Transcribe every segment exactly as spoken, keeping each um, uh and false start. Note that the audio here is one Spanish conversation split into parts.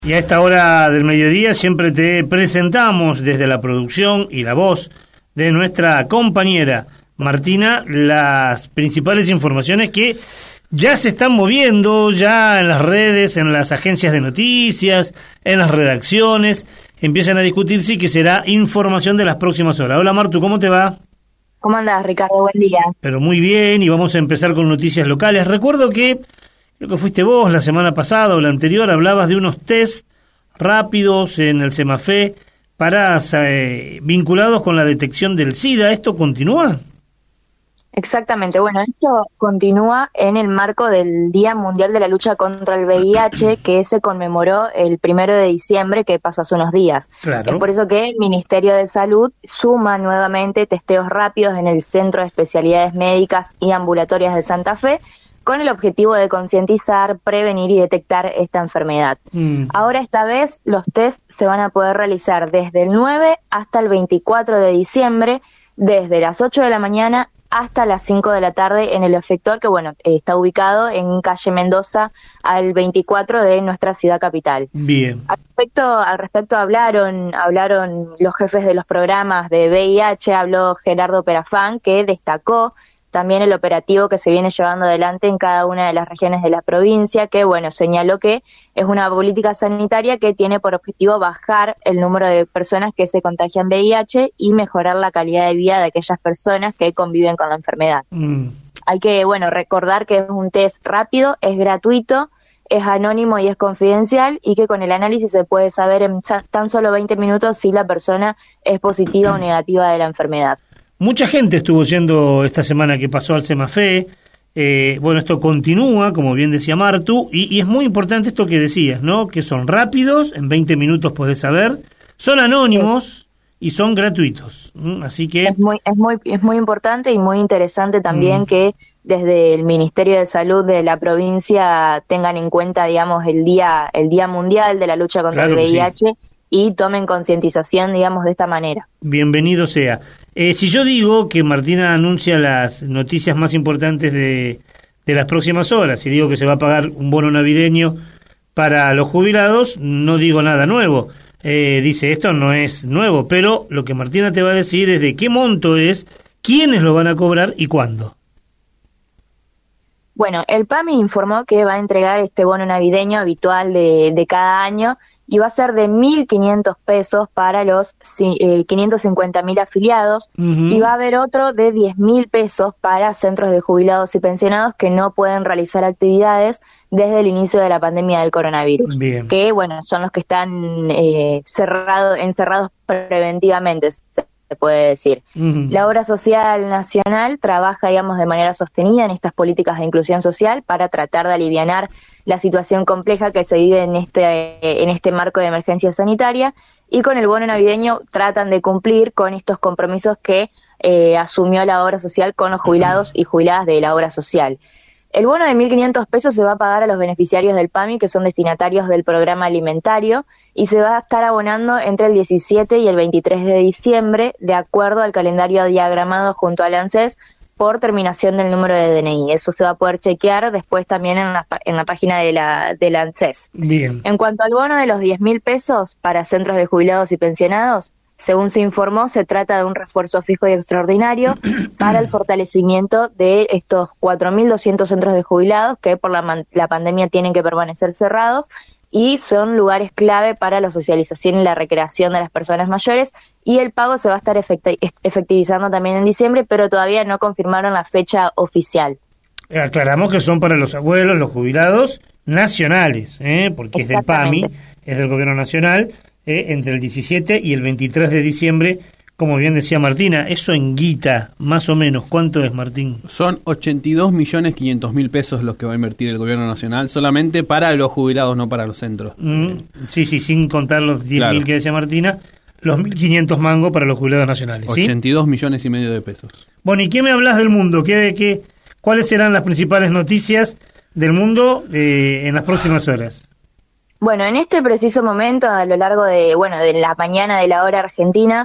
Y a esta hora del mediodía siempre te presentamos desde la producción y la voz de nuestra compañera Martina las principales informaciones que ya se están moviendo, ya en las redes, en las agencias de noticias, en las redacciones, empiezan a discutirse y que será información de las próximas horas. Hola Martu, ¿cómo te va? ¿Cómo andás, Ricardo? Buen día. Pero muy bien, y vamos a empezar con noticias locales. Recuerdo que creo que fuiste vos la semana pasada o la anterior, hablabas de unos test rápidos en el Semafé para eh, vinculados con la detección del SIDA. ¿Esto continúa? Exactamente. Bueno, esto continúa en el marco del Día Mundial de la Lucha contra el V I H, que se conmemoró el primero de diciembre, que pasó hace unos días. Claro. Es por eso que el Ministerio de Salud suma nuevamente testeos rápidos en el Centro de Especialidades Médicas y Ambulatorias de Santa Fe, con el objetivo de concientizar, prevenir y detectar esta enfermedad. Mm. Ahora, esta vez, los test se van a poder realizar desde el nueve hasta el veinticuatro de diciembre, desde las ocho de la mañana hasta las cinco de la tarde en el efector, que bueno, está ubicado en calle Mendoza al veinticuatro de nuestra ciudad capital. Bien. Al respecto, al respecto hablaron, hablaron los jefes de los programas de V I H, habló Gerardo Perafán, que destacó también el operativo que se viene llevando adelante en cada una de las regiones de la provincia, que bueno, señaló que es una política sanitaria que tiene por objetivo bajar el número de personas que se contagian V I H y mejorar la calidad de vida de aquellas personas que conviven con la enfermedad. Mm. Hay que, bueno, recordar que es un test rápido, es gratuito, es anónimo y es confidencial, y que con el análisis se puede saber en tan solo veinte minutos si la persona es positiva o negativa de la enfermedad. Mucha gente estuvo yendo esta semana que pasó al Semafé. Eh, bueno, esto continúa, como bien decía Martu, y, y es muy importante esto que decías, ¿no? Que son rápidos, en veinte minutos podés saber, son anónimos sí. y son gratuitos. ¿Mm? Así que es muy, es muy, es muy importante y muy interesante también mm. que desde el Ministerio de Salud de la provincia tengan en cuenta, digamos, el día, el Día Mundial de la Lucha contra claro el V I H sí. y tomen concientización, digamos, de esta manera. Bienvenido sea. Eh, si yo digo que Martina anuncia las noticias más importantes de, de las próximas horas, y digo que se va a pagar un bono navideño para los jubilados, no digo nada nuevo. Eh, dice, esto no es nuevo, pero lo que Martina te va a decir es de qué monto es, quiénes lo van a cobrar y cuándo. Bueno, el PAMI informó que va a entregar este bono navideño habitual de, de cada año, y va a ser de mil quinientos pesos para los eh, quinientos cincuenta mil afiliados, uh-huh. y va a haber otro de diez mil pesos para centros de jubilados y pensionados que no pueden realizar actividades desde el inicio de la pandemia del coronavirus. Bien. Que, bueno, son los que están eh, cerrado, encerrados preventivamente, se puede decir. Uh-huh. La Obra Social Nacional trabaja, digamos, de manera sostenida en estas políticas de inclusión social para tratar de alivianar la situación compleja que se vive en este, en este marco de emergencia sanitaria, y con el bono navideño tratan de cumplir con estos compromisos que eh, asumió la Obra Social con los jubilados y jubiladas de la Obra Social. El bono de mil quinientos pesos se va a pagar a los beneficiarios del PAMI, que son destinatarios del programa alimentario, y se va a estar abonando entre el diecisiete y el veintitrés de diciembre, de acuerdo al calendario diagramado junto al ANSES por terminación del número de D N I. Eso se va a poder chequear después también en la, en la página de la del ANSES. Bien. En cuanto al bono de los diez mil pesos para centros de jubilados y pensionados, según se informó, se trata de un refuerzo fijo y extraordinario para el fortalecimiento de estos cuatro mil doscientos centros de jubilados que por la, man- la pandemia tienen que permanecer cerrados, y son lugares clave para la socialización y la recreación de las personas mayores, y el pago se va a estar efecti- efectivizando también en diciembre, pero todavía no confirmaron la fecha oficial. Aclaramos que son para los abuelos, los jubilados nacionales, ¿eh? Porque es del PAMI, es del gobierno nacional, ¿eh? Entre el diecisiete y el veintitrés de diciembre, como bien decía Martina. Eso en guita, más o menos, ¿cuánto es, Martín? Son ochenta y dos millones quinientos mil pesos los que va a invertir el gobierno nacional, solamente para los jubilados, no para los centros. Mm, eh. Sí, sí, sin contar los diez mil claro. que decía Martina, los mil quinientos mangos para los jubilados nacionales, ¿sí? ochenta y dos millones y medio de pesos. Bueno, ¿y qué me hablas del mundo? ¿Qué, qué, ¿Cuáles serán las principales noticias del mundo eh, en las próximas horas? Bueno, en este preciso momento, a lo largo de, bueno, de la mañana de la hora argentina,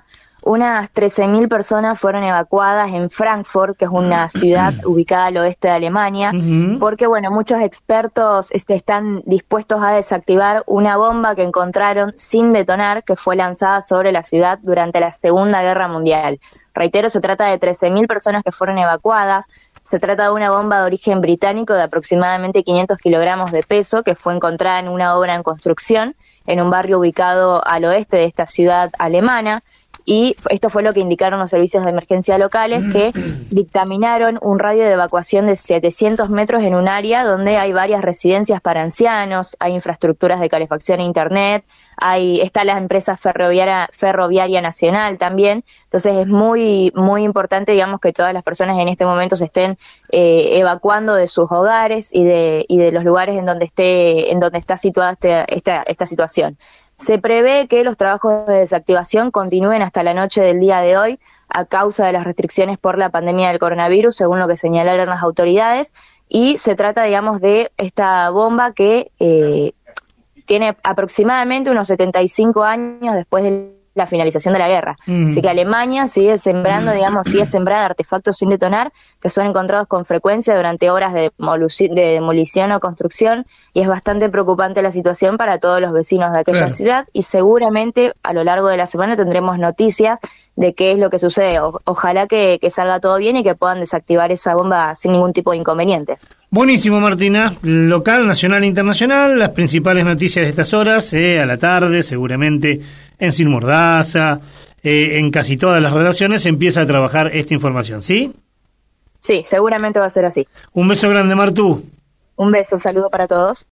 unas trece mil personas fueron evacuadas en Frankfurt, que es una ciudad ubicada al oeste de Alemania, uh-huh. porque, bueno, muchos expertos este, están dispuestos a desactivar una bomba que encontraron sin detonar, que fue lanzada sobre la ciudad durante la Segunda Guerra Mundial. Reitero, se trata de trece mil personas que fueron evacuadas. Se trata de una bomba de origen británico de aproximadamente quinientos kilogramos de peso, que fue encontrada en una obra en construcción en un barrio ubicado al oeste de esta ciudad alemana. Y esto fue lo que indicaron los servicios de emergencia locales, que dictaminaron un radio de evacuación de setecientos metros en un área donde hay varias residencias para ancianos, hay infraestructuras de calefacción e internet, hay está la empresa ferroviaria, ferroviaria nacional también. Entonces es muy muy importante, digamos, que todas las personas en este momento se estén eh, evacuando de sus hogares y de y de los lugares en donde esté en donde está situada este, esta esta situación. Se prevé que los trabajos de desactivación continúen hasta la noche del día de hoy a causa de las restricciones por la pandemia del coronavirus, según lo que señalaron las autoridades, y se trata, digamos, de esta bomba que eh, tiene aproximadamente unos setenta y cinco años después de la finalización de la guerra. Mm. Así que Alemania sigue sembrando, digamos, sigue sembrando artefactos sin detonar que son encontrados con frecuencia durante obras de, demolici- de demolición o construcción, y es bastante preocupante la situación para todos los vecinos de aquella claro. ciudad, y seguramente a lo largo de la semana tendremos noticias de qué es lo que sucede. O- ojalá que, que salga todo bien y que puedan desactivar esa bomba sin ningún tipo de inconvenientes. Buenísimo, Martina. Local, nacional e internacional, las principales noticias de estas horas, eh, a la tarde, seguramente en Sin Mordaza, eh, en casi todas las redacciones empieza a trabajar esta información, ¿sí? Sí, seguramente va a ser así. Un beso grande, Martú. Un beso, saludo para todos.